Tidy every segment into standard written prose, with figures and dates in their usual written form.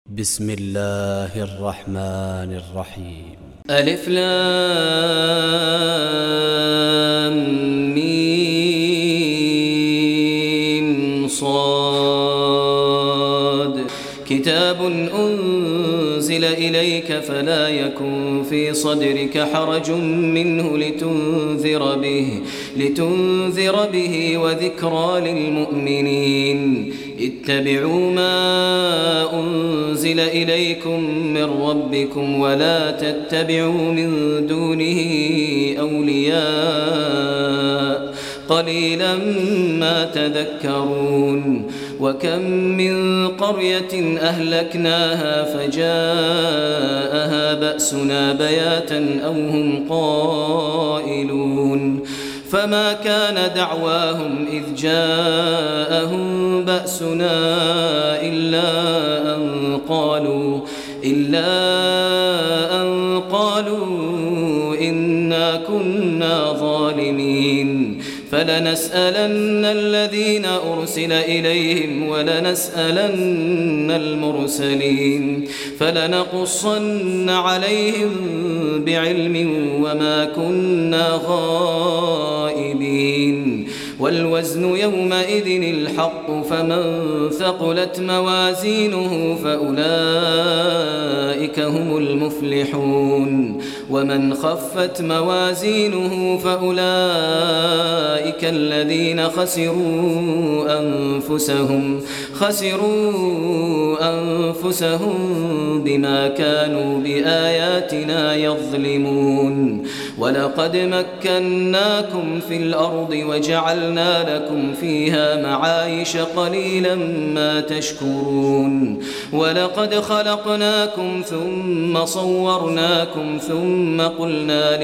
بسم الله الرحمن الرحيم. ألف لام ميم صاد كتاب أنزل إليك فلا يكن في صدرك حرج منه لتنذر به وذكرى للمؤمنين. اتبعوا ما أنزل إليكم من ربكم ولا تتبعوا من دونه أولياء قليلا ما تذكرون. وكم من قرية أهلكناها فجاءها بأسنا بياتا أو هم قائلون فما كان دعواهم إذ جاءهم بأسنا إلا أن قالوا إنا كنا ظالمين. فلنسألن الذين أرسل إليهم ولنسألن المرسلين فلنقصن عليهم بعلم وما كنا غائبين. والوزن يومئذ الحق فمن ثقلت موازينه فأولئك هم المفلحون ومن خفت موازينه فأولئك الذين خسروا أنفسهم بما كانوا بآياتنا يظلمون. ولقد مكناكم في الأرض وجعلنا لكم فيها معايش قليلا ما تشكرون. ولقد خلقناكم ثم صورناكم ثم قلنا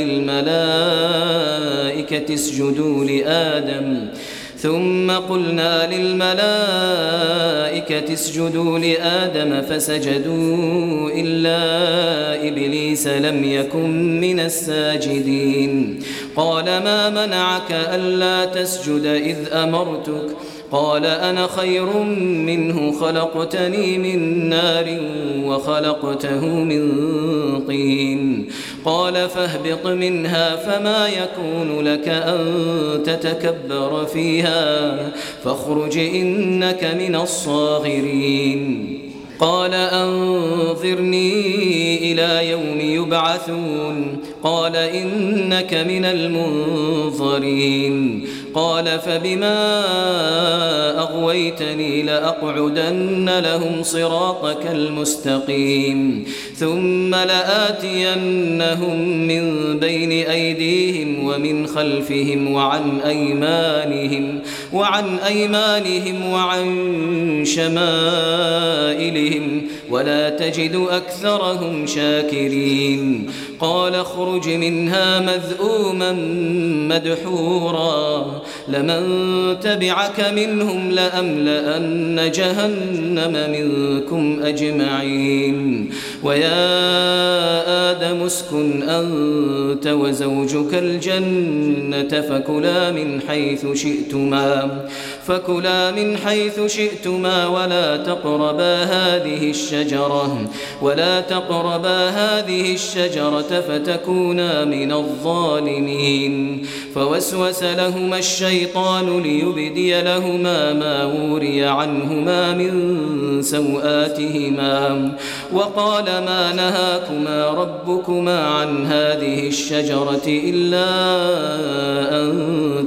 للملائكة اسجدوا لآدم فسجدوا إلا إبليس لم يكن من الساجدين. قال ما منعك ألا تسجد إذ أمرتك؟ قال أنا خير منه خلقتني من نار وخلقته من طين. قال فاهبط منها فما يكون لك أن تتكبر فيها فاخرج إنك من الصاغرين. قال أنظرني إلى يوم يبعثون. قال إنك من المنظرين. قال فبما أغويتني لأقعدن لهم صراطك المستقيم ثم لآتينهم من بين أيديهم ومن خلفهم وعن أيمانهم وعن شمائلهم ولا تجد أكثرهم شاكرين. قال اخرج منها مذءوما مدحورا لمن تبعك منهم لأملأن جهنم منكم أجمعين. ويا آدم اسكن أنت وزوجك الجنة فكلا من حيث شئتما ولا تقربا هذه الشجرة فتكونا من الظالمين. فوسوس لهما الشيطان ليبدي لهما ما وري عنهما من سوآتهما وقال ما نهاكما ربكما عن هذه الشجرة إلا أن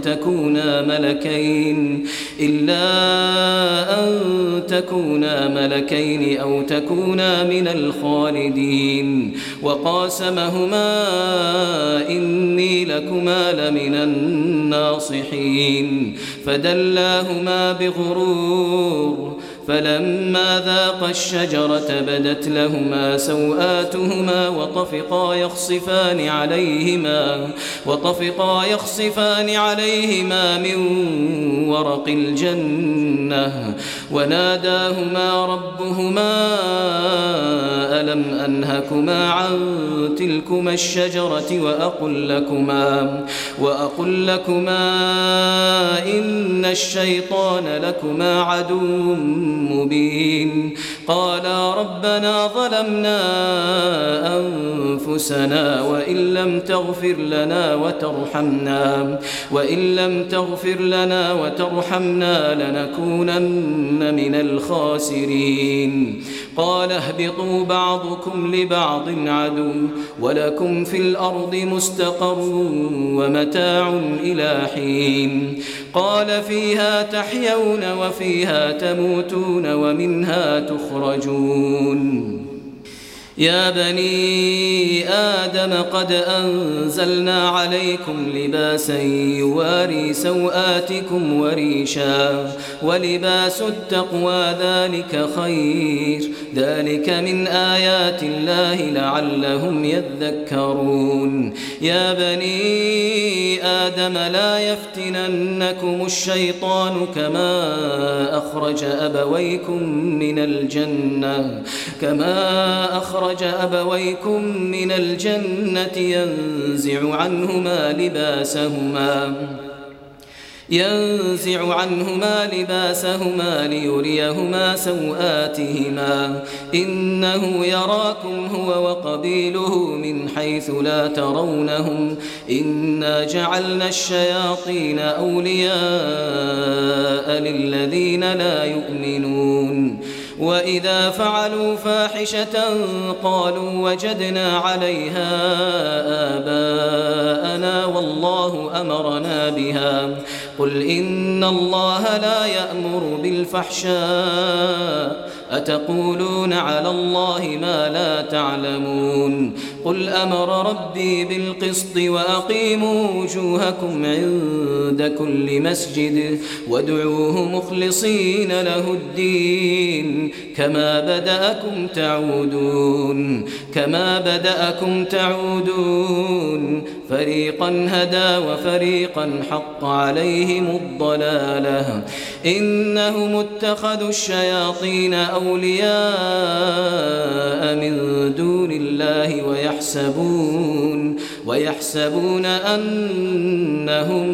تكونا ملكين أو تكونا من الخالدين. وقاسمهما إني لكما لمن الناصحين فدلاهما بغرور فلما ذاقا الشجرة بدت لهما سوآتهما وطفقا يخصفان عليهما من ورق الجنة وناداهما ربهما ألم أنهكما عن تلكما الشجرة وأقل لكما إن الشيطان لكما عدو مبين قالا ربنا ظلمنا أنفسنا وإن لم تغفر لنا وترحمنا لنكونن من الخاسرين قال اهبطوا بعضكم لبعض عدو ولكم في الأرض مستقر ومتاع إلى حين قال فيها تحيون وفيها تموتون ومنها تخرجون يا بني آدم قد أنزلنا عليكم لباسا يواري سوآتكم وريشا ولباس التقوى ذلك خير ذلك من آيات الله لعلهم يذكرون يا بني آدم لا يفتننكم الشيطان كما أخرج أبويكم من الجنة ينزع عنهما لباسهما ليريهما سوآتهما إنه يراكم هو وقبيله من حيث لا ترونهم إنا جعلنا الشياطين أولياء للذين لا يؤمنون وإذا فعلوا فاحشة قالوا وجدنا عليها آباءنا والله أمرنا بها قل إن الله لا يأمر بالفحشاء أتقولون على الله ما لا تعلمون قل أمر ربي بالقسط وأقيموا وجوهكم عند كل مسجد وادعوه مخلصين له الدين كما بدأكم تعودون فريقا هدى وفريقا حق عليهم الضلالة إنهم اتخذوا الشياطين أولياء من دون الله ويحسبون أنهم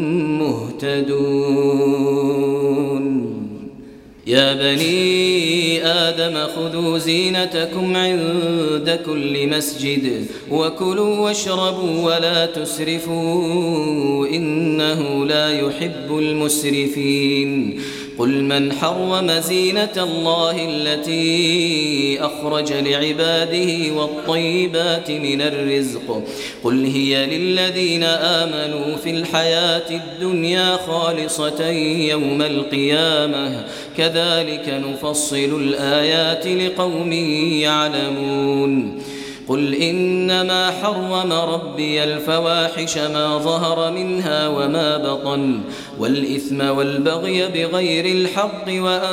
مهتدون يا بني آدم خذوا زينتكم عند كل مسجد وكلوا واشربوا ولا تسرفوا إنه لا يحب المسرفين قل من حرم زينة الله التي أخرج لعباده والطيبات من الرزق قل هي للذين آمنوا في الحياة الدنيا خالصة يوم القيامة كذلك نفصل الآيات لقوم يعلمون قل إنما حرم ربي الفواحش ما ظهر منها وما بطن والإثم والبغي بغير الحق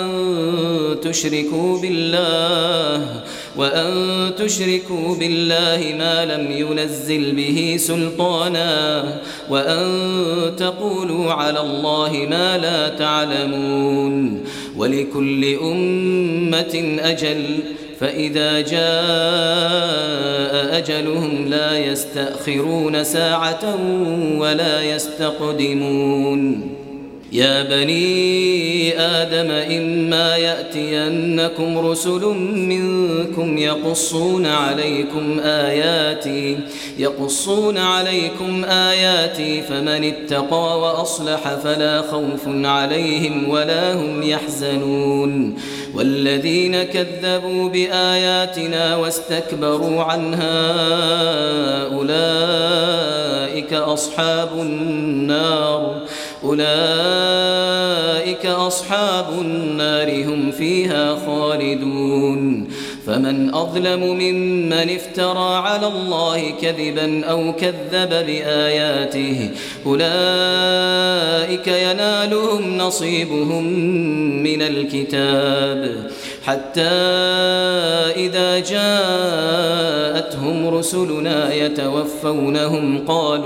وأن تشركوا بالله ما لم ينزل به سلطانا وأن تقولوا على الله ما لا تعلمون ولكل أمة أجل فإذا جاء أجلهم لا يستأخرون ساعة ولا يستقدمون يا بني آدم إما يأتينكم رسل منكم يقصون عليكم آياتي فمن اتقى وأصلح فلا خوف عليهم ولا هم يحزنون والذين كذبوا بآياتنا واستكبروا عنها أولئك أصحاب النار هم فيها خالدون فمن أظلم ممن افترى على الله كذبا أو كذب بآياته أولئك ينالهم نصيبهم من الكتاب حتى إذا جاءتهم رسلنا يتوفونهم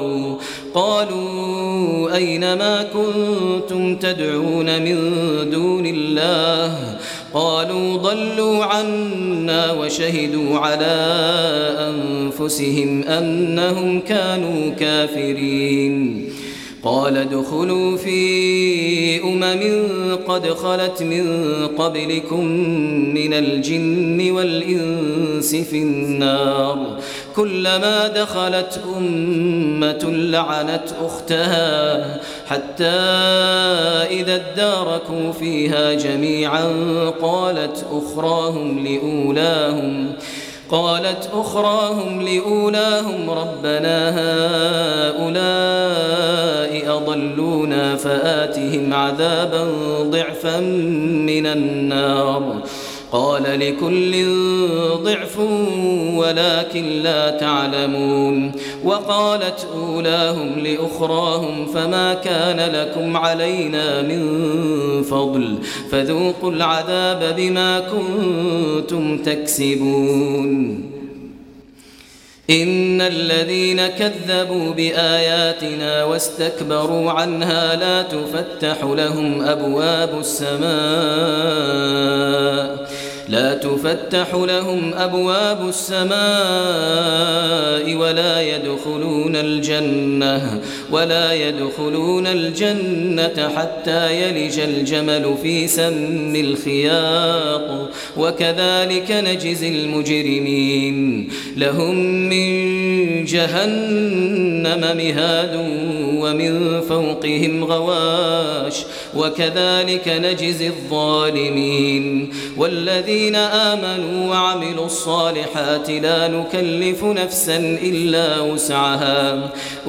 قالوا أين ما كنتم تدعون من دون الله قالوا ضلوا عنا وشهدوا على أنفسهم أنهم كانوا كافرين. قال ادخلوا في قد خلت من قبلكم من الجن والإنس في النار كلما دخلت أمة لعنت أختها حتى إذا اداركوا فيها جميعا قالت أخراهم لأولاهم ربنا هؤلاء أضلونا فآتهم عذابا ضعفا من النار قال لكل ضعف ولكن لا تعلمون. وقالت أولاهم لأخراهم فما كان لكم علينا من فضل فذوقوا العذاب بما كنتم تكسبون. إن الذين كذبوا بآياتنا واستكبروا عنها لا تفتح لهم أبواب السماء ولا يدخلون الجنة حتى يلج الجمل في سم الخياط وكذلك نجزي المجرمين. لهم من جهنم مهاد ومن فوقهم غواش وكذلك نجزي الظالمين. والذين آمنوا وعملوا الصالحات لا نكلف نفسا إلا وسعها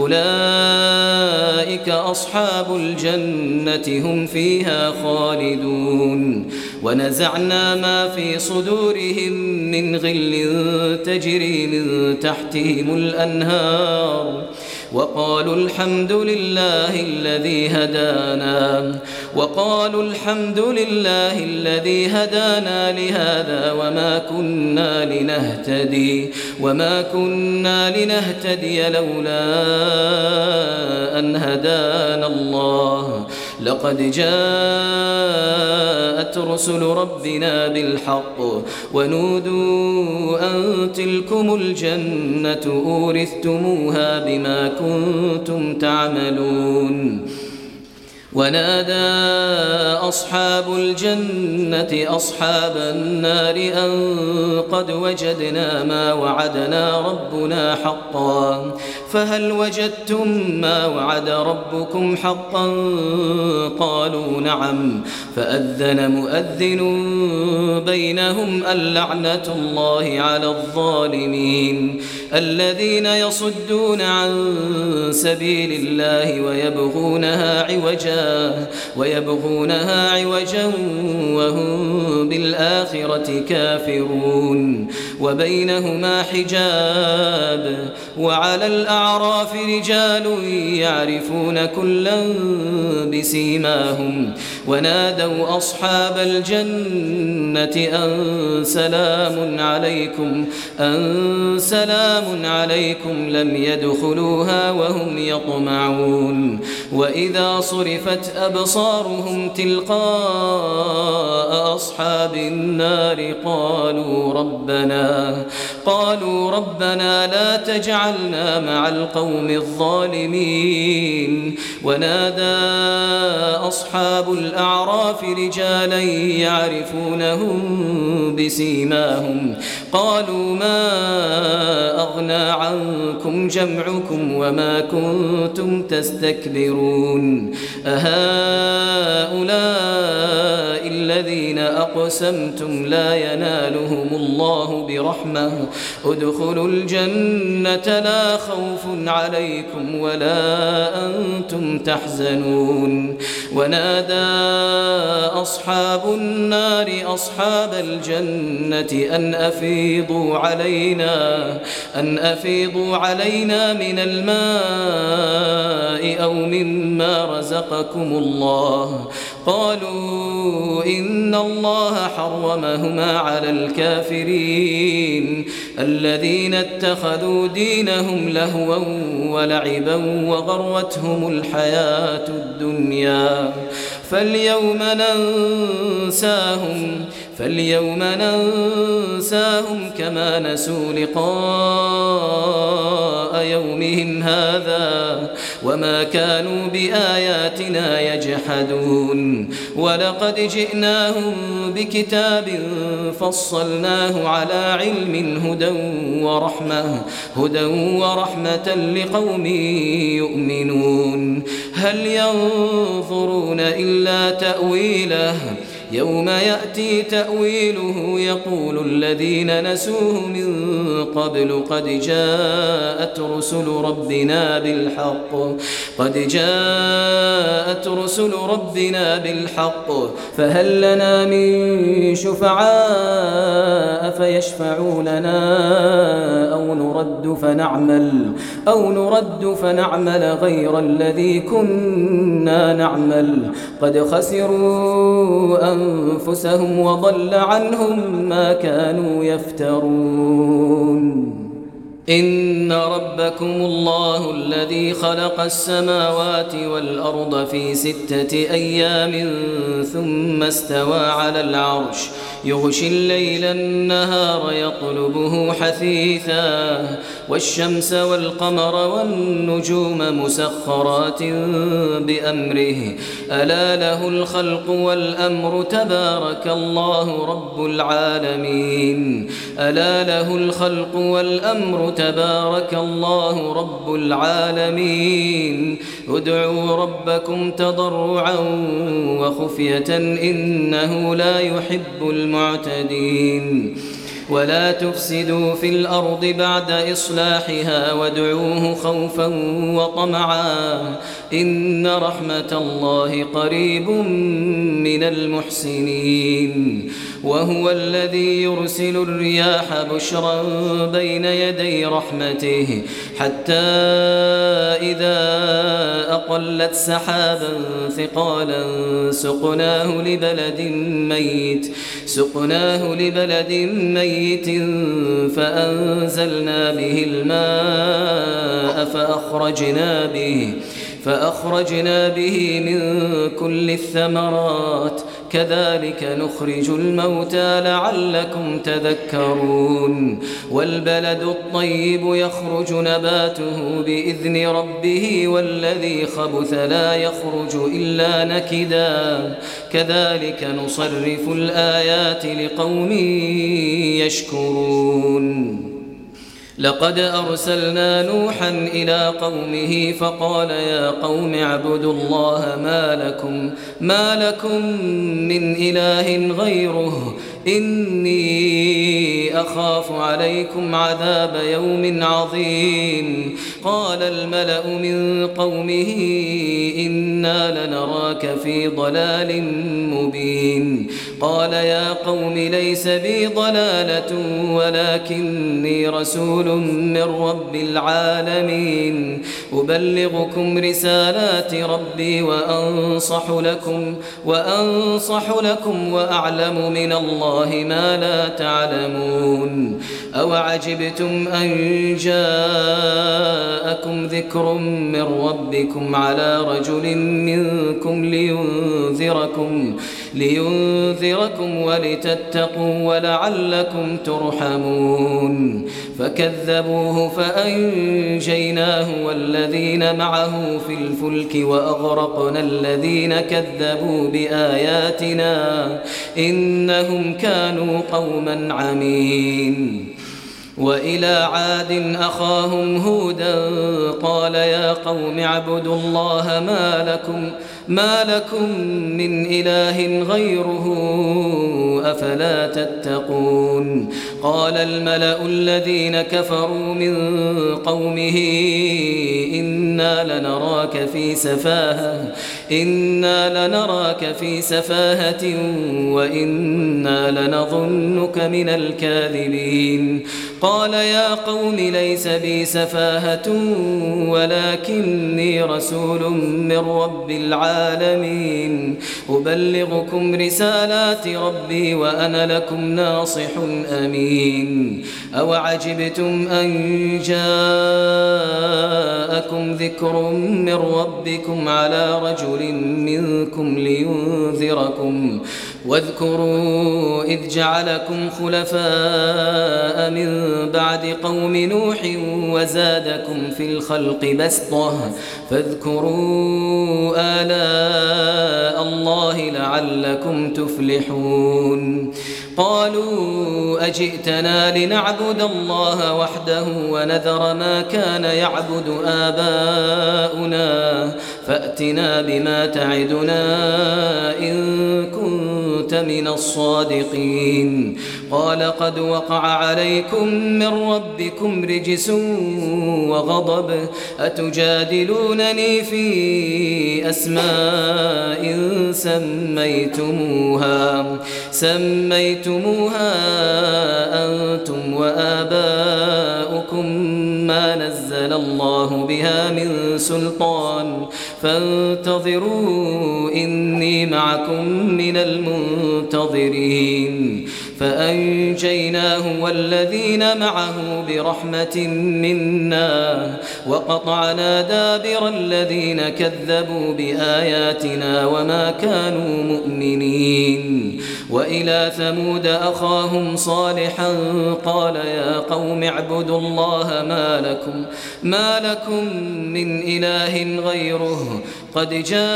أولئك أصحاب الجنة هم فيها خالدون. ونزعنا ما في صدورهم من غل تجري من تحتهم الأنهار وقالوا الحمد لله الذي هدانا لهذا وما كنا لنهتدي لولا أن هدانا الله لقد جاءت رسل ربنا بالحق ونودوا أن تلكم الجنة أورثتموها بما كنتم تعملون. ونادى أصحاب الجنة أصحاب النار أن قد وجدنا ما وعدنا ربنا حقا فهل وجدتم ما وعد ربكم حقا قالوا نعم فأذن مؤذن بينهم اللعنة الله على الظالمين الذين يصدون عن سبيل الله ويبغونها عوجا وهم بالآخرة كافرون. وبينهما حجاب وعلى الأعراف رجال يعرفون كلا بسيماهم ونادوا أصحاب الجنة أن سلام عليكم لم يدخلوها وهم يطمعون. وإذا صرفت أبصارهم تلقاء أصحاب النار قالوا ربنا لا تجعلنا مع القوم الظالمين. ونادى أصحاب الأعراف رجالا يعرفونهم بسيماهم قالوا ما أغنى عنكم جمعكم وما كنتم تستكبرون أهؤلاء الذين أقسمتم لا ينالهم الله برحمة ادخلوا الجنة لا خوف عليكم ولا أنتم تحزنون. ونادى أصحاب النار أصحاب الجنة أن أفيضوا علينا من الماء أو مما رزقكم الله قالوا إن الله حرمهما على الكافرين الذين اتخذوا دينهم لهوا ولعبا وغرتهم الحياة الدنيا فاليوم ننساهم كما نسوا لقاء يومهم هذا وما كانوا بآياتنا يجحدون ولقد جئناهم بكتاب فصلناه على علم هدى ورحمة لقوم يؤمنون هل ينظرون إلا تأويله يوم يأتي تأويله يقول الذين نسوه من قبل قد جاءت رسل ربنا بالحق فهل لنا من شفعاء فيشفعوا لنا أو نرد فنعمل غير الذي كنا نعمل قد خسروا أنفسهم وضل عنهم ما كانوا يفترون إن ربكم الله الذي خلق السماوات والأرض في 6 أيام ثم استوى على العرش يغشي الليل النهار يطلبه حثيثا والشمس والقمر والنجوم مسخرات بأمره ألا له الخلق والأمر تبارك الله رب العالمين ادعوا ربكم تضرعا وخفية إنه لا يحب المعتدين ولا تفسدوا في الأرض بعد إصلاحها وادعوه خوفا وطمعا إن رحمة الله قريب من المحسنين وهو الذي يرسل الرياح بشرا بين يدي رحمته حتى إذا أقلت سحابا ثقالا سقناه لبلد ميت فأنزلنا به الماء فأخرجنا به من كل الثمرات كذلك نخرج الموتى لعلكم تذكرون والبلد الطيب يخرج نباته بإذن ربه والذي خبث لا يخرج إلا نكدا كذلك نصرف الآيات لقوم يشكرون لقد أرسلنا نوحا إلى قومه فقال يا قوم اعبدوا الله ما لكم من إله غيره إني أخاف عليكم عذاب يوم عظيم قال الملأ من قومه إنا لنراك في ضلال مبين قال يا قوم ليس بي ضلالة ولكني رسول من رب العالمين أبلغكم رسالات ربي وأنصح لكم وأعلم من الله ما لا تعلمون أوعجبتم أن جاءكم ذكر من ربكم على رجل منكم لينذركم ولتتقوا ولعلكم ترحمون فكذبوه فأنجيناه والذين معه في الفلك وأغرقنا الذين كذبوا بآياتنا إنهم كانوا قوما عمين وإلى عاد أخاهم هودا قال يا قوم اعبدوا الله ما لكم من إله غيره أفلا تتقون قال الملأ الذين كفروا من قومه إنا لنراك في سفاهة وإنا لنظنك من الكاذبين قال يا قوم ليس بي سفاهة ولكني رسول من رب العالمين أبلغكم رسالات ربي وأنا لكم ناصح أمين أوعجبتم أن جاءكم ذكر من ربكم على رجل منكم لينذركم واذكروا إذ جعلكم خلفاء من بعد قوم نوح وزادكم في الخلق بسطة فاذكروا آلاء الله لعلكم تفلحون قالوا أجئتنا لنعبد الله وحده ونذر ما كان يعبد آباؤنا فأتنا بما تعدنا إن كنت من الصادقين قال قد وقع عليكم من ربكم رجس وغضب أتجادلونني في أسماء سميتموها أنتم وآباؤكم ما نزل الله بها من سلطان فانتظروا إني معكم من المنتظرين فأنجيناه والذين معه برحمة منا وقطعنا دابر الذين كذبوا بآياتنا وما كانوا مؤمنين وإلى ثمود أخاهم صالحا قال يا قوم اعبدوا الله ما لكم من إله غيره قد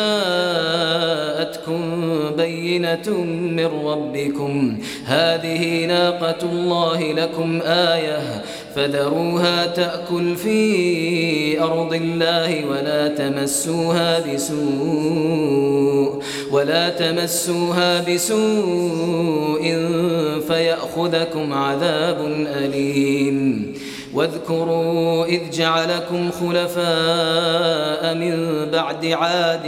جاءتكم بينة من ربكم هذه ناقة الله لكم آية فذروها تأكل في أرض الله ولا تمسوها بسوء فيأخذكم عذاب أليم واذكروا إذ جعلكم خلفاء من بعد عاد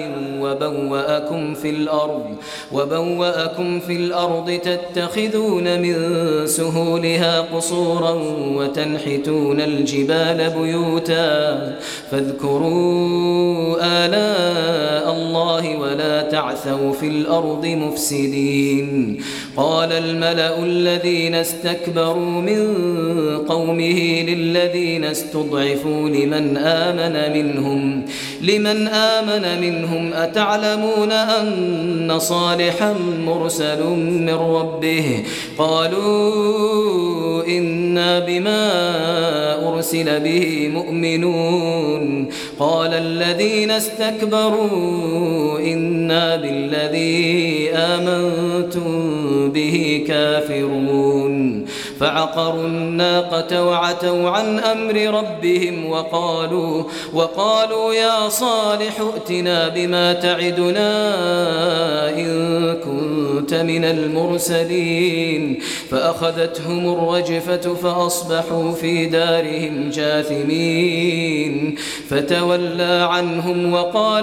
وبوأكم في الأرض تتخذون من سهولها قصورا وتنحتون الجبال بيوتا فاذكروا آلاء الله ولا تعثوا في الأرض مفسدين قال الملأ الذين استكبروا من قومه للذين استضعفوا لمن آمن منهم أتعلمون أن صالحا مرسل من ربه قالوا إنا بما أرسل به مؤمنون قال الذين استكبروا إنا بالذي آمنتم به كافرون فعقروا الناقة وعتوا عن أمر ربهم وقالوا يا صالح ائتنا بما تعدنا إن كنت من المرسلين فأخذتهم الرجفة فأصبحوا في دارهم جاثمين فتولى عنهم وقال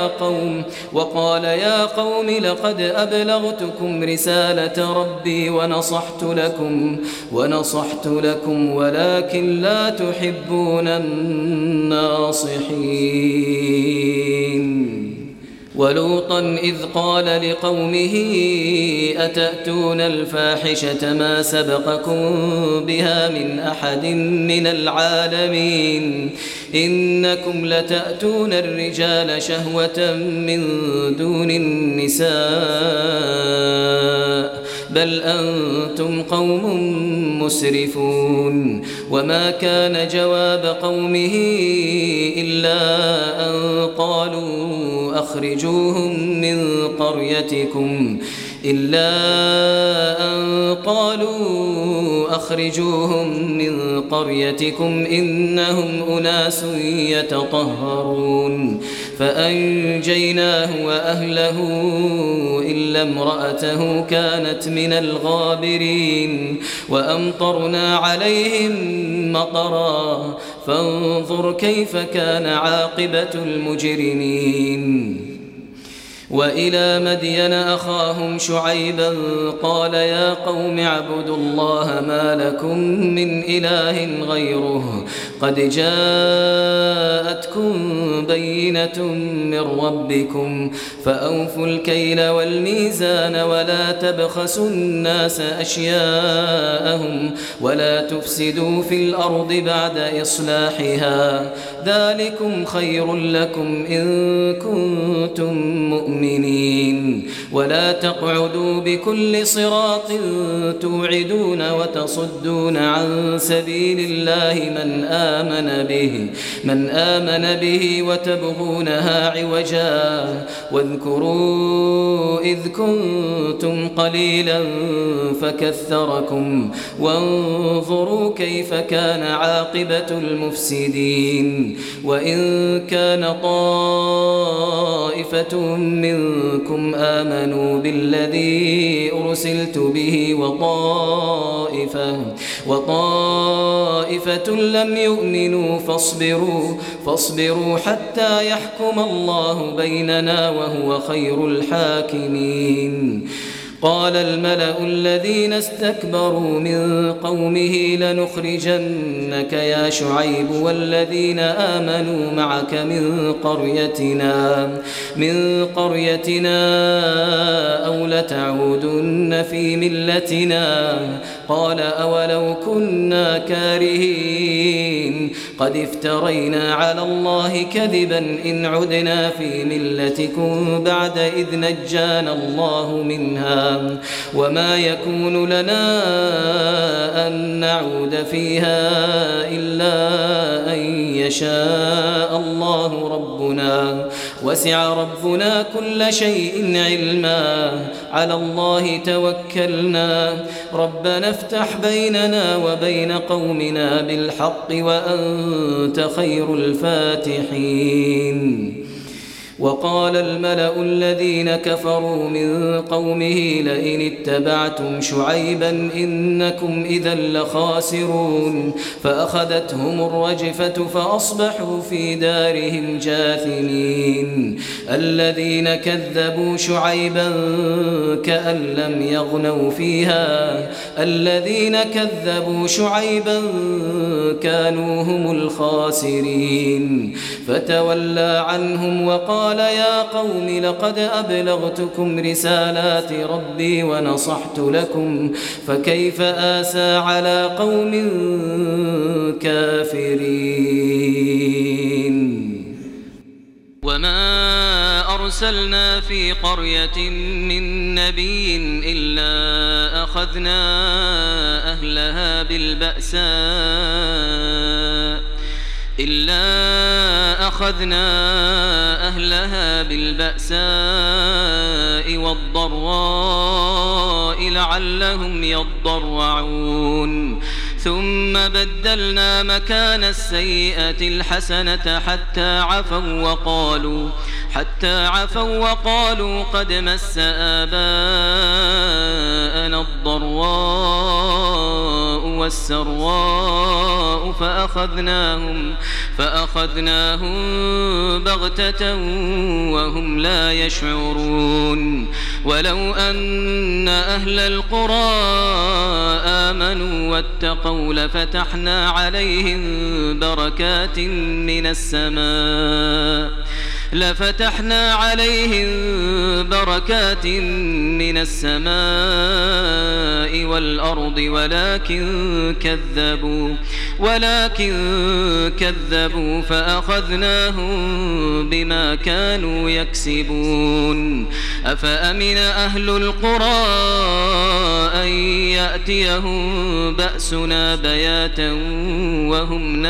يا قوم لقد أبلغتكم رسالة ربي ونصحت لكم ولكن لا تحبون الناصحين ولوطا إذ قال لقومه أتأتون الفاحشة ما سبقكم بها من أحد من العالمين إنكم لتأتون الرجال شهوة من دون النساء بل أنتم قوم مسرفون وما كان جواب قومه إلا أن قالوا أخرجوهم من قريتكم إنهم أناس يتطهرون فأنجيناه وأهله إلا امرأته كانت من الغابرين وأمطرنا عليهم مطرا فانظر كيف كان عاقبة المجرمين وإلى مدين أخاهم شعيبا قال يا قوم اعبدوا الله ما لكم من إله غيره قد جاءتكم بينة من ربكم فأوفوا الكيل والميزان ولا تبخسوا الناس أشياءهم ولا تفسدوا في الأرض بعد إصلاحها ذلكم خير لكم إن كنتم مؤمنين ولا تقعدوا بكل صراط توعدون وتصدون عن سبيل الله من آمن به وتبغونها عوجا واذكروا إذ كنتم قليلا فكثركم وانظروا كيف كان عاقبة المفسدين وإن كان طائفة منكم آمنوا بالذي أرسلت به وطائفة لم يؤمنوا فاصبروا حتى يحكم الله بيننا وهو خير الحاكمين قال الملأ الذين استكبروا من قومه لنخرجنك يا شعيب والذين آمنوا معك من قريتنا أو لتعودن في ملتنا قال أولو كنا كارهين قد افترينا على الله كذبا إن عدنا في ملتكم بعد إذ نجانا الله منها وما يكون لنا أن نعود فيها إلا أن يشاء الله ربنا وسع ربنا كل شيء علما على الله توكلنا ربنا افتح بيننا وبين قومنا بالحق وأنت خير الفاتحين وقال الملأ الذين كفروا من قومه لئن اتبعتم شعيبا إنكم إذا لخاسرون فأخذتهم الرجفة فأصبحوا في دارهم جاثمين الذين كذبوا شعيبا كأن لم يغنوا فيها الذين كذبوا شعيبا كانوا هم الخاسرين فتولى عنهم وقال يا قوم لقد أبلغتكم رسالات ربي ونصحت لكم فكيف آسى على قوم كافرين وما أرسلنا في قرية من نبي إلا أخذنا أهلها بالبأساء والضراء لعلهم يضرعون ثم بدلنا مكان السيئة الحسنة حتى عفوا وقالوا قد مس آباءنا الضراء والسراء فأخذناهم بغتة وهم لا يشعرون ولو أن أهل القرى آمنوا واتقوا لفتحنا عليهم بركات من السماء والأرض ولكن كذبوا فأخذناهم بما كانوا يكسبون أفأمن أهل القرى أن يأتيهم بأسنا بياتا وهم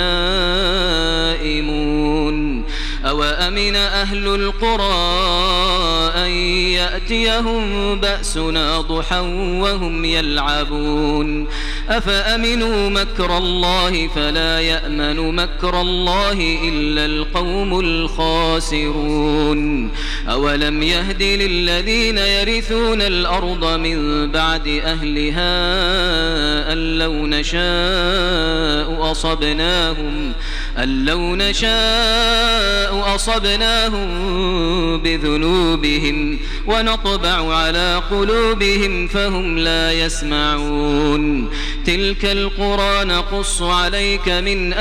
نائمون أوأمن أهل القرى أن يأتيهم بأسنا ضحى وهم يلعبون أفأمنوا مكر الله فلا يأمن مكر الله إلا القوم الخاسرون أولم يهد للذين يرثون الأرض من بعد أهلها أن لو نشاء أن لو نشاء أصبناهم بذنوبهم ونطبع على قلوبهم فهم لا يسمعون تلك القرى نقص عليك من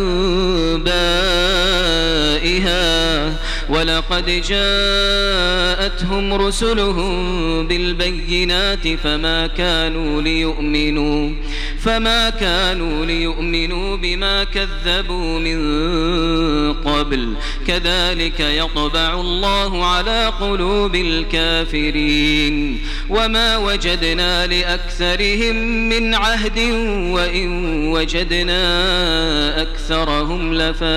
أنبائها ولقد جاءتهم رسلهم بالبينات فما كانوا ليؤمنوا بما كذبوا من قبل كذلك يطبع الله على قلوب الكافرين وما وجدنا لأكثرهم من عهد وإن وجدنا أكثرهم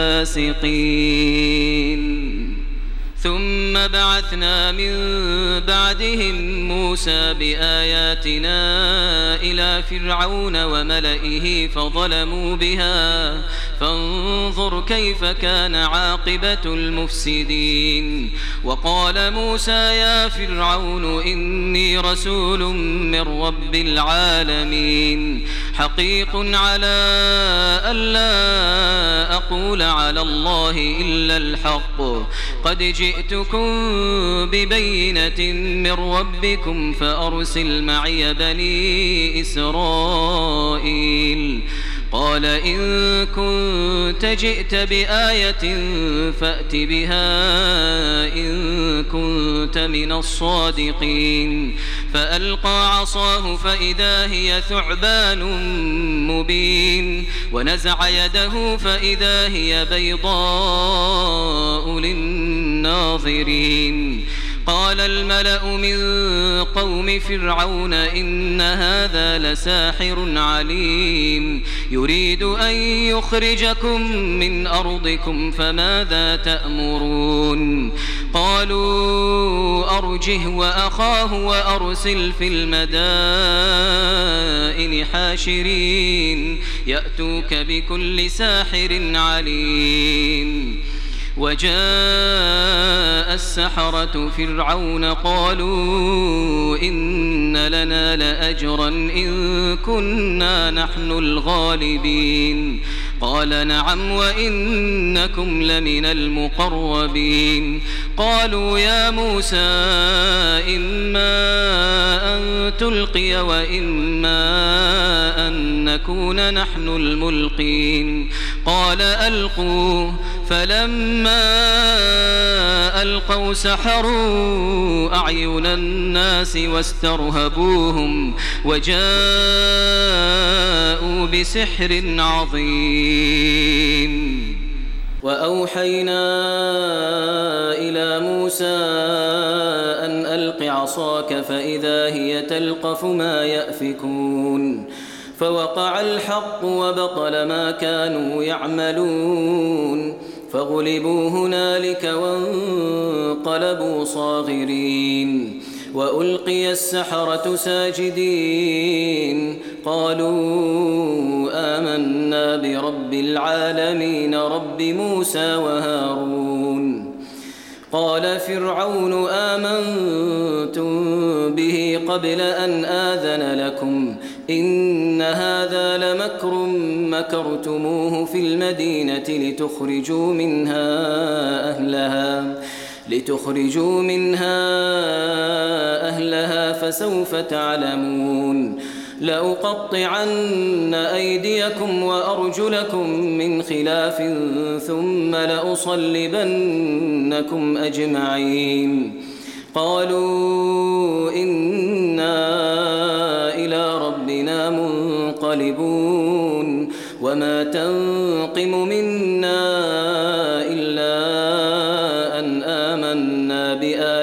لفاسقين ثم بعثنا من بعدهم موسى بآياتنا إلى فرعون وملئه فظلموا بها فانظر كيف كان عاقبة المفسدين وقال موسى يا فرعون إني رسول من رب العالمين حقيق على ألا أقول على الله إلا الحق قد جئتكم ببينة من ربكم فأرسل معي بني إسرائيل قال إن كنت جئت بآية فأت بها إن كنت من الصادقين فألقى عصاه فإذا هي ثعبان مبين ونزع يده فإذا هي بيضاء للناظرين قال الملأ من قوم فرعون إن هذا لساحر عليم يريد أن يخرجكم من أرضكم فماذا تأمرون قالوا أرجه وأخاه وأرسل في المدائن حاشرين يأتوك بكل ساحر عليم وجاء السحرة فرعون قالوا إن لنا لأجرا إن كنا نحن الغالبين قال نعم وإنكم لمن المقربين قالوا يا موسى إما أن تلقي وإما أن نكون نحن الملقين قال ألقوا فلما ألقوا سحروا أعين الناس واسترهبوهم وجاءوا بسحر عظيم وأوحينا إلى موسى أن ألق عصاك فإذا هي تلقف ما يأفكون فوقع الحق وبطل ما كانوا يعملون فغلبوا هنالك وانقلبوا صاغرين وألقي السحرة ساجدين قالوا آمنا برب العالمين رب موسى وهارون قال فرعون آمنتم به قبل أن آذن لكم إن هذا لمكر مكرتموه في المدينة لتخرجوا منها أهلها فسوف تعلمون لأقطعن أيديكم وأرجلكم من خلاف ثم لأصلبنكم أجمعين قالوا إنا إلى ربنا منقلبون وما تنقم منا إلا أن آمنا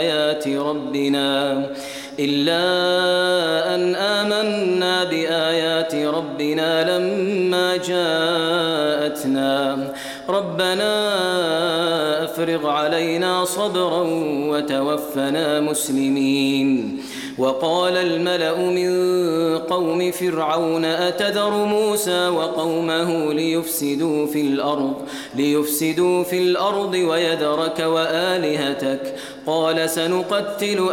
بآيات ربنا لما جاءتنا ربنا أفرغ علينا صبرا وتوفنا مسلمين وقال الملأ من قوم فرعون أتذر موسى وقومه ليفسدوا في الأرض ويذرك وآلهتك قال سنقتل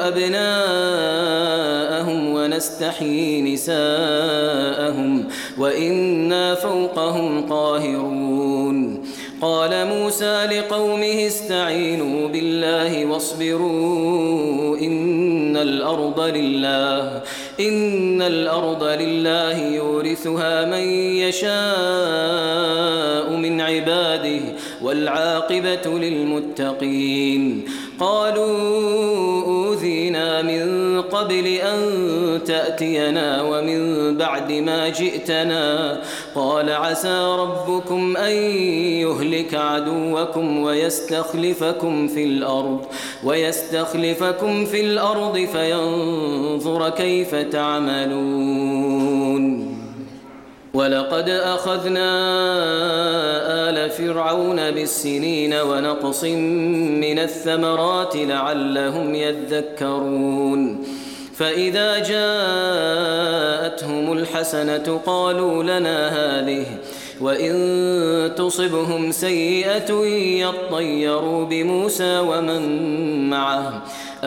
أبناءهم ونستحيي نساءهم وإنا فوقهم قاهرون قال موسى لقومه استعينوا بالله واصبروا إن الأرض لله يورثها من يشاء من عباده والعاقبة للمتقين. قالوا أوذينا من قبل أن تأتينا ومن بعد ما جئتنا قال عسى ربكم أن يهلك عدوكم ويستخلفكم في الأرض فينظر كيف تعملون. ولقد أخذنا آل فرعون بالسنين ونقص من الثمرات لعلهم يذكرون. فإذا جاءتهم الحسنة قالوا لنا هذه وإن تصبهم سيئة يطيروا بموسى ومن معه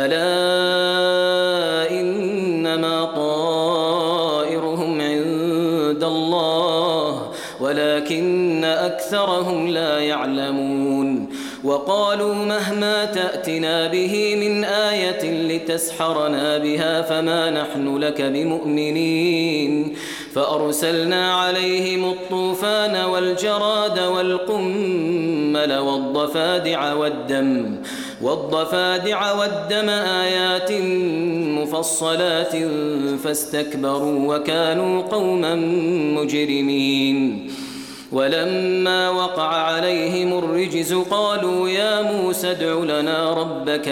ألا إنما طائرهم عند الله ولكن أكثرهم لا يعلمون. وقالوا مهما تأتنا به من آية لتسحرنا بها فما نحن لك بمؤمنين. فأرسلنا عليهم الطوفان والجراد والقمل والضفادع والدم آيات مفصلات فاستكبروا وكانوا قوما مجرمين. ولما وقع عليهم الرجز قالوا يا موسى ادع لنا ربك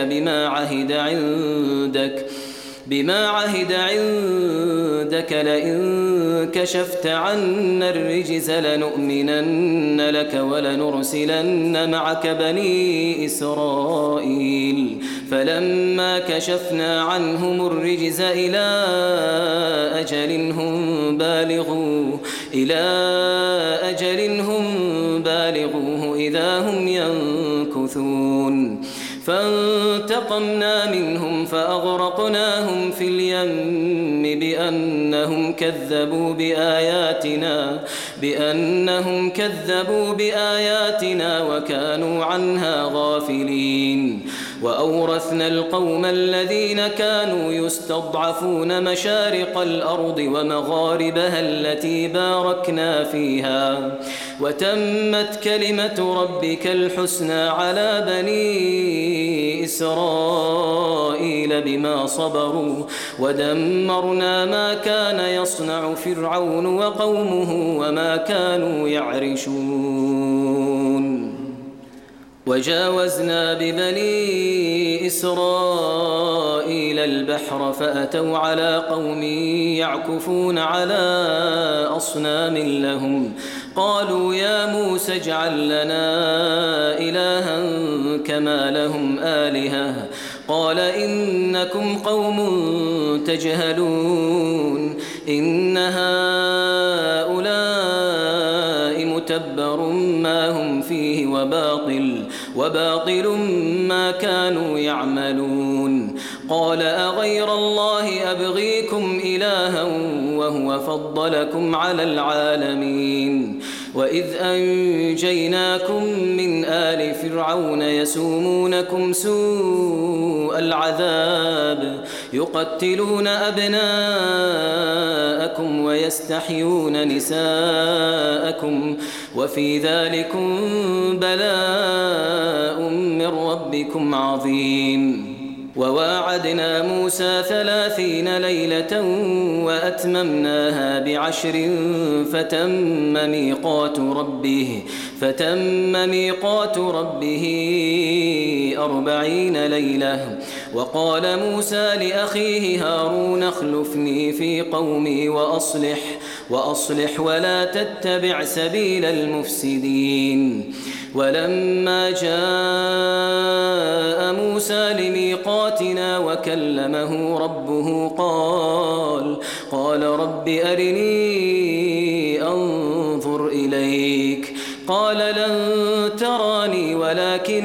بما عهد عندك لئن كشفت عنا الرجز لنؤمنن لك ولنرسلن معك بني إسرائيل. فلما كشفنا عنهم الرجز إلى أجل هم بالغوه إذا هم ينكثون. فانتقمنا منهم فأغرقناهم في اليم بأنهم كذبوا بآياتنا وكانوا عنها غافلين. وأورثنا القوم الذين كانوا يستضعفون مشارق الأرض ومغاربها التي باركنا فيها وتمت كلمة ربك الحسنى على بني إسرائيل بما صبروا ودمرنا ما كان يصنع فرعون وقومه وما كانوا يعرشون. وجاوزنا ببني إسرائيل البحر فأتوا على قوم يعكفون على أصنام لهم قالوا يا موسى اجعل لنا إلها كما لهم آلهة قال إنكم قوم تجهلون إن هؤلاء متبر ما هم فيه وباطل ما كانوا يعملون. قال أغير الله أبغيكم إلها وهو فضلكم على العالمين. وإذ أنجيناكم من آل فرعون يسومونكم سوء العذاب يقتلون أبناءكم ويستحيون نساءكم وفي ذلكم بلاء من ربكم عظيم. وواعدنا موسى 30 ليلة وأتممناها ب10 فتم ميقات ربه 40 ليلة. وقال موسى لأخيه هارون اخلفني في قومي وأصلح ولا تتبع سبيل المفسدين. ولما جاء موسى لميقاتنا وكلمه ربه قال رب أرني أنظر إليك قال لن تراني ولكن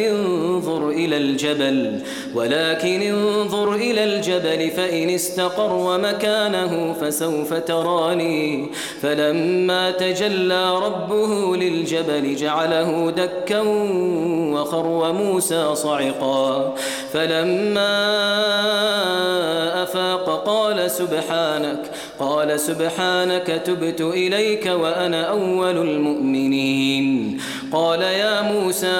انظر إلى الجبل فإن استقر مكانه فسوف تراني فلما تجلى ربه للجبل جعله دكا وخر موسى صعقا فلما أفاق قال سبحانك تبت إليك وأنا أول المؤمنين قال يا موسى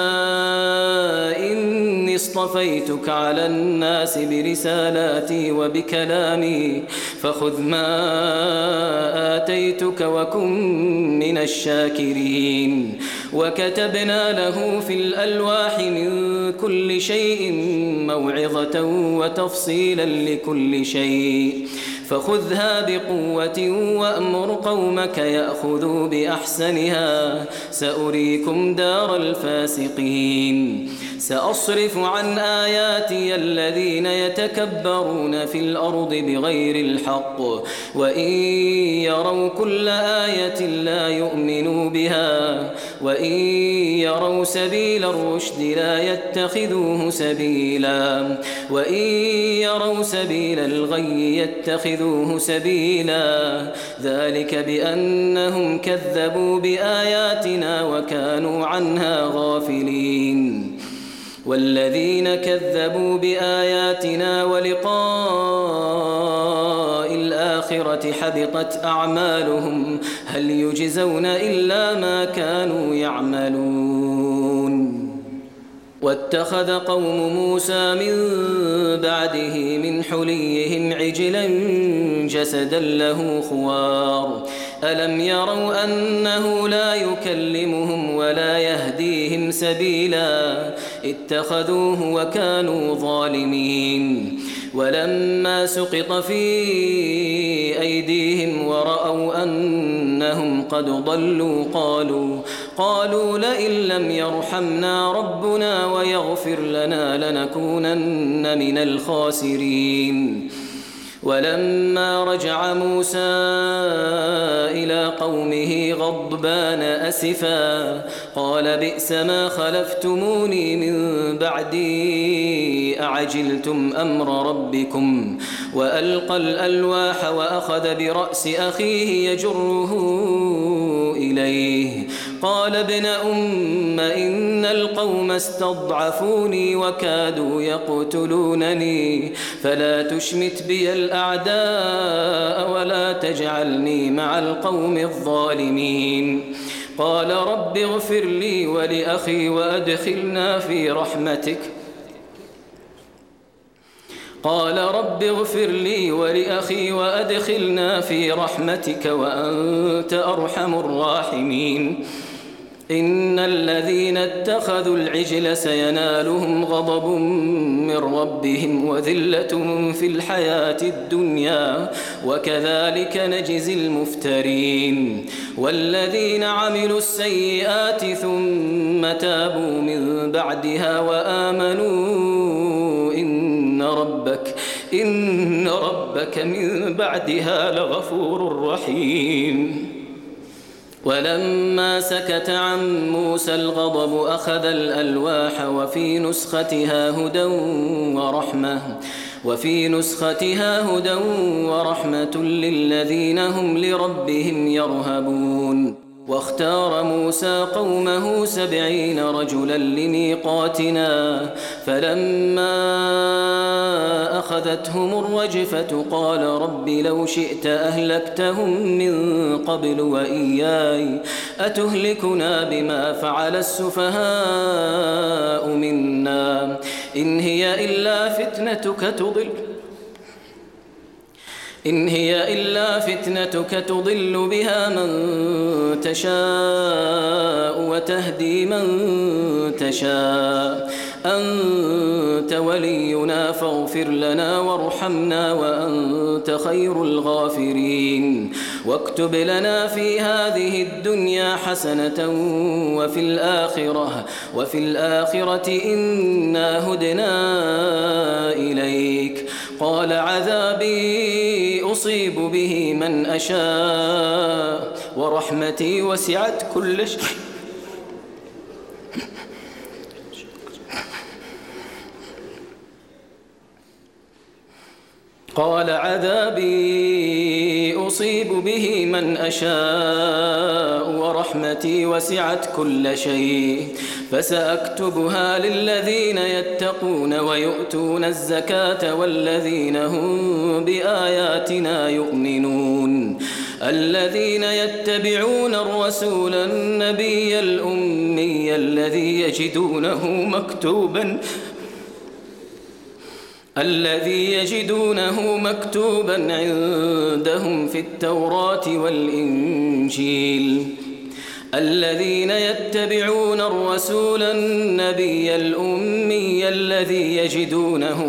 إني اصطفيتك على الناس برسالاتي وبكلامي فخذ ما آتيتك وكن من الشاكرين وكتبنا له في الألواح من كل شيء موعظة وتفصيلا لكل شيء فخذها بقوة وأمر قومك يأخذوا بأحسنها سأريكم دار الفاسقين سأصرف عن آياتي الذين يتكبرون في الأرض بغير الحق وإن يروا كل آية لا يؤمنوا بها وإن يروا سبيل الرشد لا يتخذوه سبيلا وإن يروا سبيل الغي يتخذوه سبيلا ذلك بأنهم كذبوا بآياتنا وكانوا عنها غافلين والذين كذبوا بآياتنا ولقاء الآخرة حبطت أعمالهم هل يجزون إلا ما كانوا يعملون واتخذ قوم موسى من بعده من حليهم عجلا جسدا له خوار ألم يروا أنه لا يكلمهم ولا يهديهم سبيلا اتخذوه وكانوا ظالمين ولما سقط في أيديهم ورأوا أنهم قد ضلوا قالوا لئن لم يرحمنا ربنا ويغفر لنا لنكونن من الخاسرين ولما رجع موسى إلى قومه غضبان أسفا قال بئس ما خلفتموني من بعدي أعجلتم أمر ربكم وألقى الألواح وأخذ برأس أخيه يجره إليه قال ابن أم إن القوم استضعفوني وكادوا يقتلونني فلا تشمت بي الأعداء ولا تجعلني مع القوم الظالمين قال رب اغفر لي ولأخي وأدخلنا في رحمتك وأنت أرحم الراحمين إن الذين اتخذوا العجل سينالهم غضب من ربهم وذلة في الحياة الدنيا وكذلك نجزي المفترين والذين عملوا السيئات ثم تابوا من بعدها وآمنوا إن ربك من بعدها لغفور رحيم ولما سكت عن موسى الغضب أخذ الألواح وفي نسختها هدى ورحمة للذين هم لربهم يرهبون واختار موسى قومه 70 رجلا لميقاتنا فلما أخذتهم الرجفة قال رب لو شئت أهلكتهم من قبل وإياي أتهلكنا بما فعل السفهاء منا إن هي إلا فتنتك تضل بها من تشاء وتهدي من تشاء أنت ولينا فاغفر لنا وارحمنا وأنت خير الغافرين واكتب لنا في هذه الدنيا حسنة وفي الآخرة إنا هدنا إليك قال عذابي أصيب به من أشاء ورحمتي وسعت كل شيء قال عذابي أصيب به من أشاء ورحمتي وسعت كل شيء فسأكتبها للذين يتقون ويؤتون الزكاة والذين هم بآياتنا يؤمنون الذين يتبعون الرسول النبي الأمي الذي يجدونه مكتوبا عندهم في التوراة والإنجيل الذين يتبعون الرسول النبي الأمي الذي يجدونه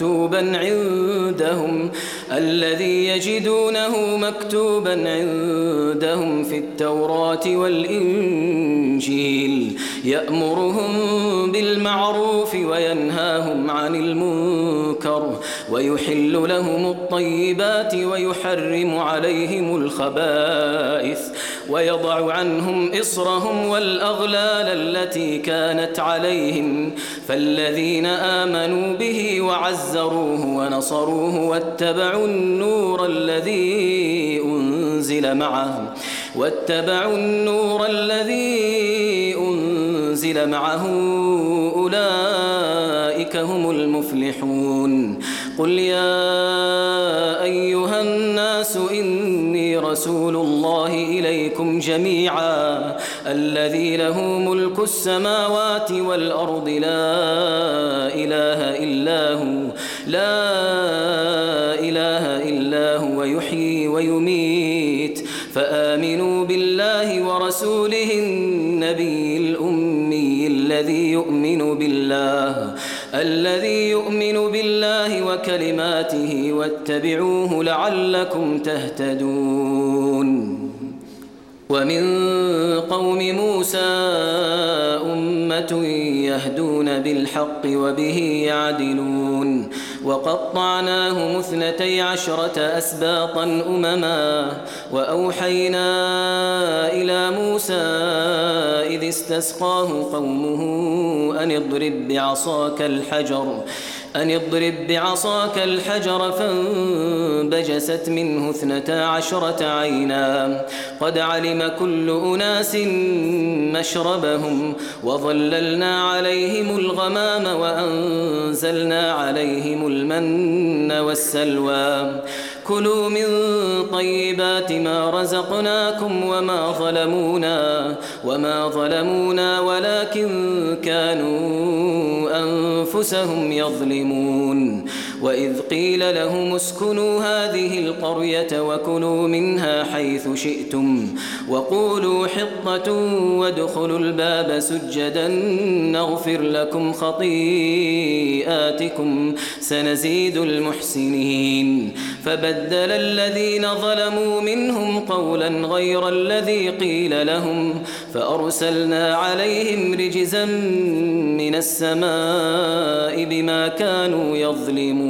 مكتوبا عندهم في التوراة والإنجيل يأمرهم بالمعروف وينهاهم عن المنكر ويحل لهم الطيبات ويحرم عليهم الخبائث ويضع عنهم إصرهم والأغلال التي كانت عليهم فالذين آمنوا به وعزروه ونصروه واتبعوا النور الذي أنزل معه أولئك هم المفلحون قل يا أيها الناس إني رسول الله إليكم جميعا الذي له ملك السماوات والأرض لا إله إلا هو يحيي ويميت فآمنوا بالله ورسوله النبي الأمي الذي يؤمن بالله وكلماته واتبعوه لعلكم تهتدون ومن قوم موسى أمة يهدون بالحق وبه يعدلون وقطعناهم 12 أسباطا أمما وأوحينا إلى موسى إذ استسقاه قومه أن اضرب بعصاك الحجر فانبجست منه 12 عينا قد علم كل أناس مشربهم وظللنا عليهم الغمام وأنزلنا عليهم المن والسلوى كلوا من طيبات ما رزقناكم وما ظلمونا ولكن كانوا أنفسهم يظلمون وإذ قيل لهم اسكنوا هذه القرية وكلوا منها حيث شئتم وقولوا حطة وادخلوا الباب سجدا نغفر لكم خطيئاتكم سنزيد المحسنين فبدل الذين ظلموا منهم قولا غير الذي قيل لهم فأرسلنا عليهم رجزا من السماء بما كانوا يظلمون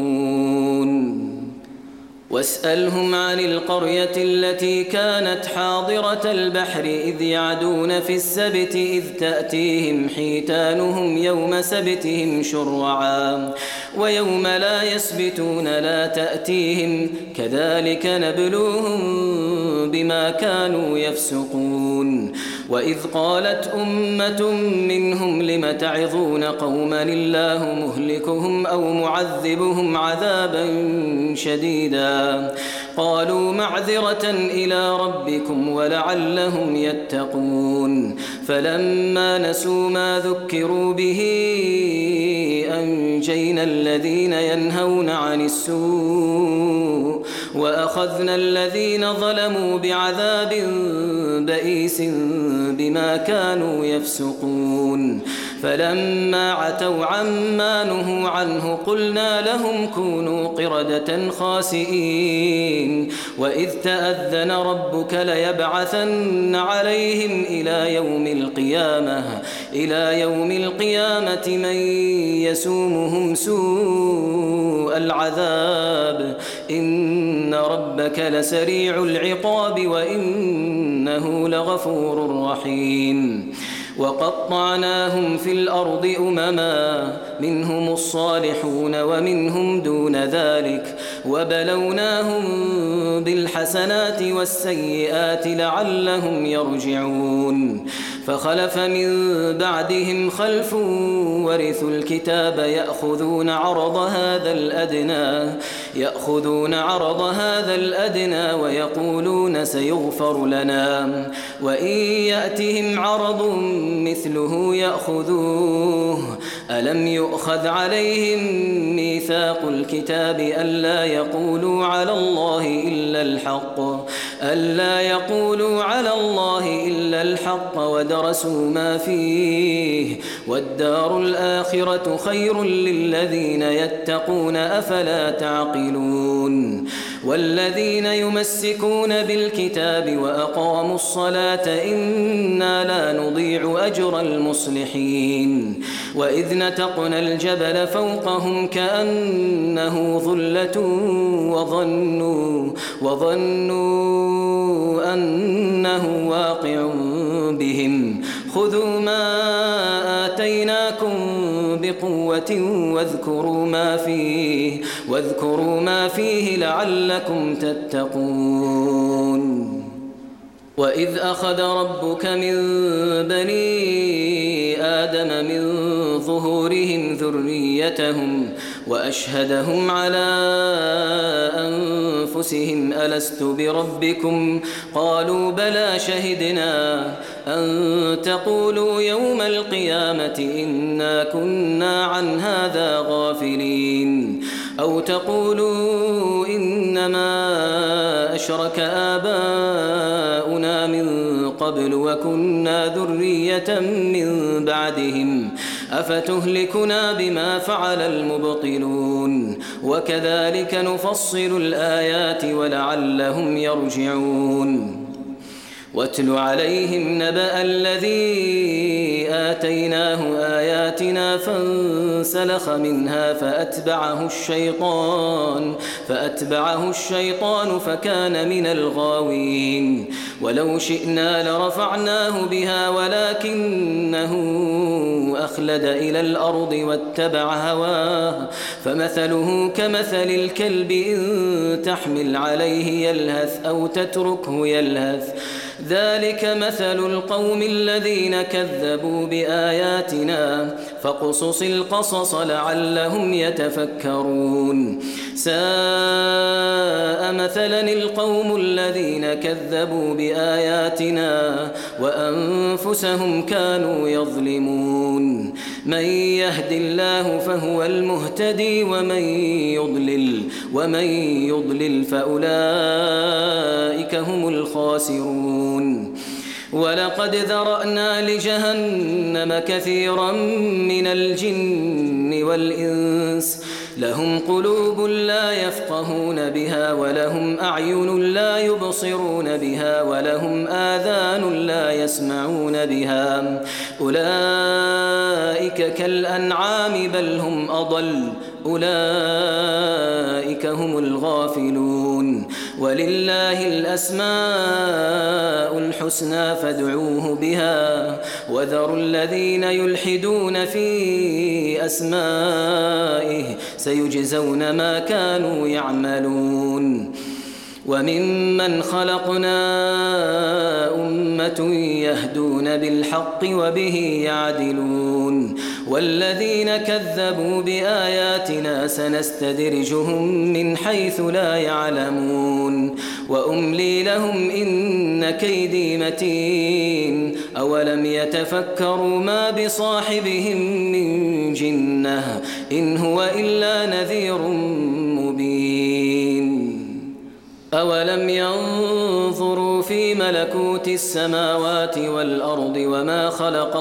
واسألهم عن القرية التي كانت حاضرة البحر إذ يعدون في السبت إذ تأتيهم حيتانهم يوم سبتهم شرعا ويوم لا يسبتون لا تأتيهم كذلك نبلوهم بما كانوا يفسقون وإذ قالت أمة منهم لم تعظون قوما الله مهلكهم أو معذبهم عذابا شديدا قالوا معذرة إلى ربكم ولعلهم يتقون فلما نسوا ما ذكروا به أنجينا الذين ينهون عن السوء وأخذنا الذين ظلموا بعذاب بئيس بما كانوا يفسقون فلما عتوا عما نهوا عنه قلنا لهم كونوا قردة خاسئين وإذ تأذن ربك ليبعثن عليهم إلى يوم القيامة من يسومهم سوء العذاب إن ربك لسريع العقاب وإنه لغفور رحيم وقطعناهم في الأرض أمما منهم الصالحون ومنهم دون ذلك وبلوناهم بالحسنات والسيئات لعلهم يرجعون فخلف من بعدهم خلف ورثوا الكتاب يأخذون عرض هذا الأدنى ويقولون سيغفر لنا وإن يأتهم عرض مثله يأخذوه ألم يؤخذ عليهم ميثاق الكتاب ألا يقولوا على الله إلا الحق ودرسوا ما فيه والدار الآخرة خير للذين يتقون أفلا تعقلون والذين يمسكون بالكتاب وأقاموا الصلاة إنا لا نضيع أجر المصلحين وإذ نتقنا الجبل فوقهم كأنه ظلة وظنوا أنه واقع بهم خذوا ما آتيناكم بقوة واذكروا ما فيه لعلكم تتقون وإذ أخذ ربك من بني آدم من ظهورهم ذريتهم وأشهدهم على أنفسهم ألست بربكم قالوا بلى شهدنا أن تقولوا يوم القيامة إنا كنا عن هذا غافلين أو تقولوا إنما أشرك آباؤنا من قبل وكنا ذرية من بعدهم أفتهلكنا بما فعل المبطلون وكذلك نفصل الآيات ولعلهم يرجعون واتل عليهم نبأ الذي آتيناه آياتنا فانسلخ منها فأتبعه الشيطان فكان من الغاوين ولو شئنا لرفعناه بها ولكنه أخلد إلى الأرض واتبع هواه فمثله كمثل الكلب إن تحمل عليه يلهث أو تتركه يلهث ذلك مثل القوم الذين كذبوا بآياتنا فاقصص القصص لعلهم يتفكرون ساء مثلا القوم الذين كذبوا بآياتنا وأنفسهم كانوا يظلمون من يهد الله فهو المهتدي ومن يضلل فأولئك هم الخاسرون ولقد ذرأنا لجهنم كثيرا من الجن والإنس لهم قلوب لا يفقهون بها ولهم أعين لا يبصرون بها ولهم آذان لا يسمعون بها أولئك كالأنعام بل هم أضل أولئك هم الغافلون ولله الأسماء الحسنى فادعوه بها وذروا الذين يلحدون في أسمائه سيجزون ما كانوا يعملون وممن خلقنا أمة يهدون بالحق وبه يعدلون والذين كذبوا بآياتنا سنستدرجهم من حيث لا يعلمون وأملي لهم إن كيدي متين أولم يتفكروا ما بصاحبهم من جنة إن هو إلا نذير مبين أولم ينظروا في ملكوت السماوات والأرض وما خلق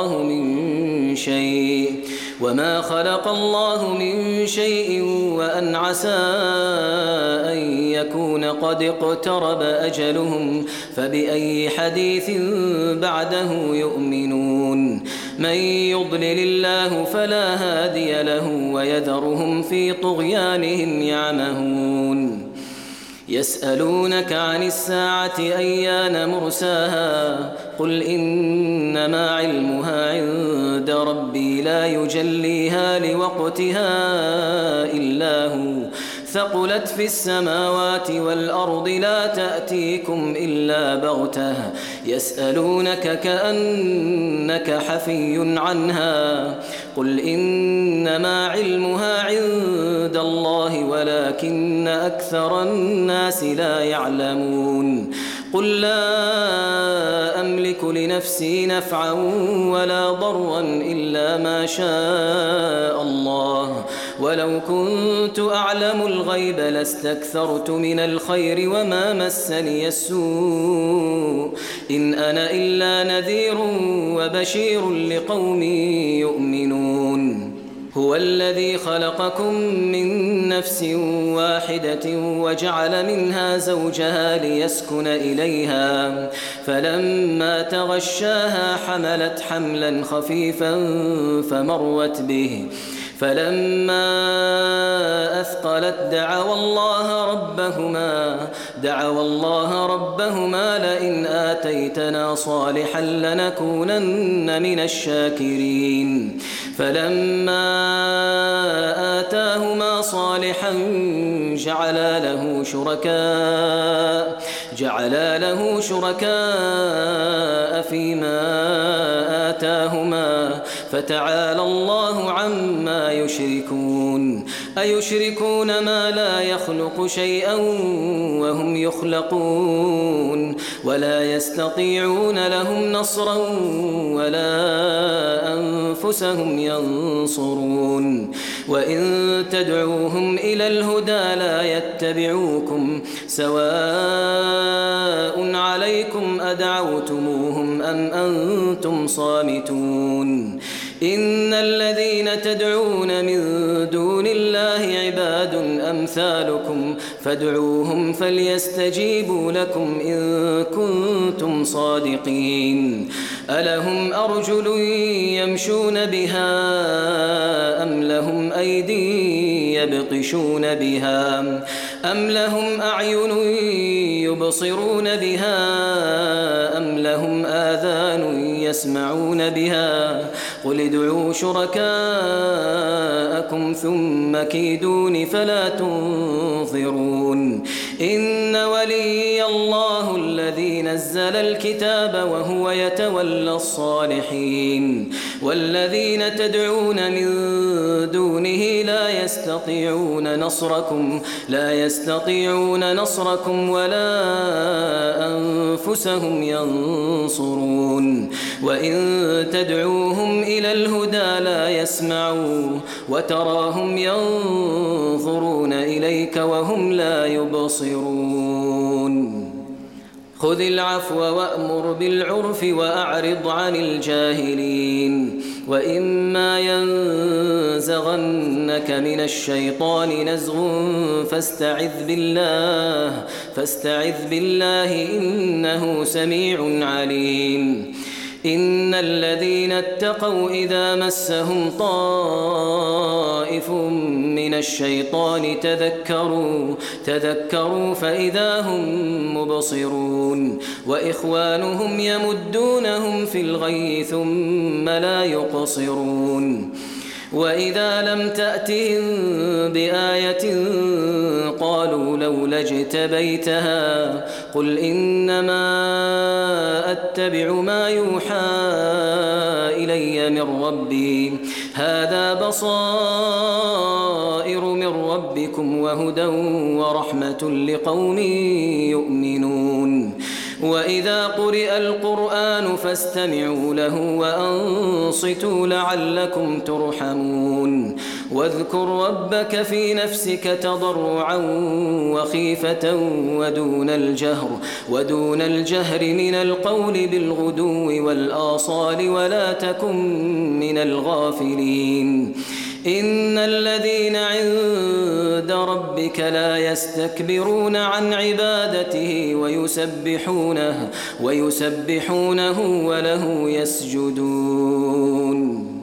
الله من شيء وأن عسى أن يكون قد اقترب أجلهم فبأي حديث بعده يؤمنون من يضلل الله فلا هادي له ويذرهم في طغيانهم يعمهون يسألونك عن الساعة أيان مرساها قل إنما علمها عند ربي لا يجليها لوقتها إلا هو ثقلت في السماوات والأرض لا تأتيكم إلا بغتة يسألونك كأنك حفي عنها قل إنما علمها عند الله ولكن أكثر الناس لا يعلمون قل لا أملك لنفسي نفعا ولا ضرا إلا ما شاء الله ولو كنت أعلم الغيب لاستكثرت من الخير وما مسني السوء إن أنا إلا نذير وبشير لقوم يؤمنون هو الذي خلقكم من نفس واحدة وجعل منها زوجها ليسكن إليها فلما تغشاها حملت حملا خفيفا فمرت به فلما أثقلت دعوا الله ربهما لئن آتيتنا صالحا لنكونن من الشاكرين فلما آتاهما صالحا جعلا له شركاء فيما آتاهما فتعالى الله عما يشركون أيشركون ما لا يخلق شيئا وهم يخلقون ولا يستطيعون لهم نصرا ولا أنفسهم ينصرون وإن تدعوهم إلى الهدى لا يتبعوكم سواء عليكم أدعوتموهم أم أنتم صامتون إن الذين تدعون من دون الله عباد أمثالكم فادعوهم فليستجيبوا لكم إن كنتم صادقين ألهم أرجل يمشون بها أم لهم أيدي يبطشون بها أم لهم أعين يبصرون بها أم لهم آذان يسمعون بها قل ادعوا شركاءكم ثم كيدون فلا تنظرون إن ولي الله الذي نزل الكتاب وهو يتولى الصالحين والذين تدعون من دونه لا يستطيعون نصركم ولا أنفسهم ينصرون وإن تدعوهم إلى الهدى لا يسمعوا وتراهم ينظرون إليك وهم لا يبصرون خذ العفو وأمر بالعرف وأعرض عن الجاهلين وإما ينزغنك من الشيطان نزغ فاستعذ بالله إنه سميع عليم إن الذين اتقوا إذا مسهم طائف من الشيطان تذكروا فإذا هم مبصرون وإخوانهم يمدونهم في الغي ثم لا يقصرون وإذا لم تأتهم بآية قالوا لولا اجتبيتها قل إنما أتبع ما يوحى إلي من ربي هذا بصائر من ربكم وهدى ورحمة لقوم يؤمنون وإذا قرئ القرآن فاستمعوا له وأنصتوا لعلكم ترحمون واذكر ربك في نفسك تضرعا وخيفة ودون الجهر من القول بالغدو والآصال ولا تكن من الغافلين إن الذين عند ربك لا يستكبرون عن عبادته ويسبحونه وله يسجدون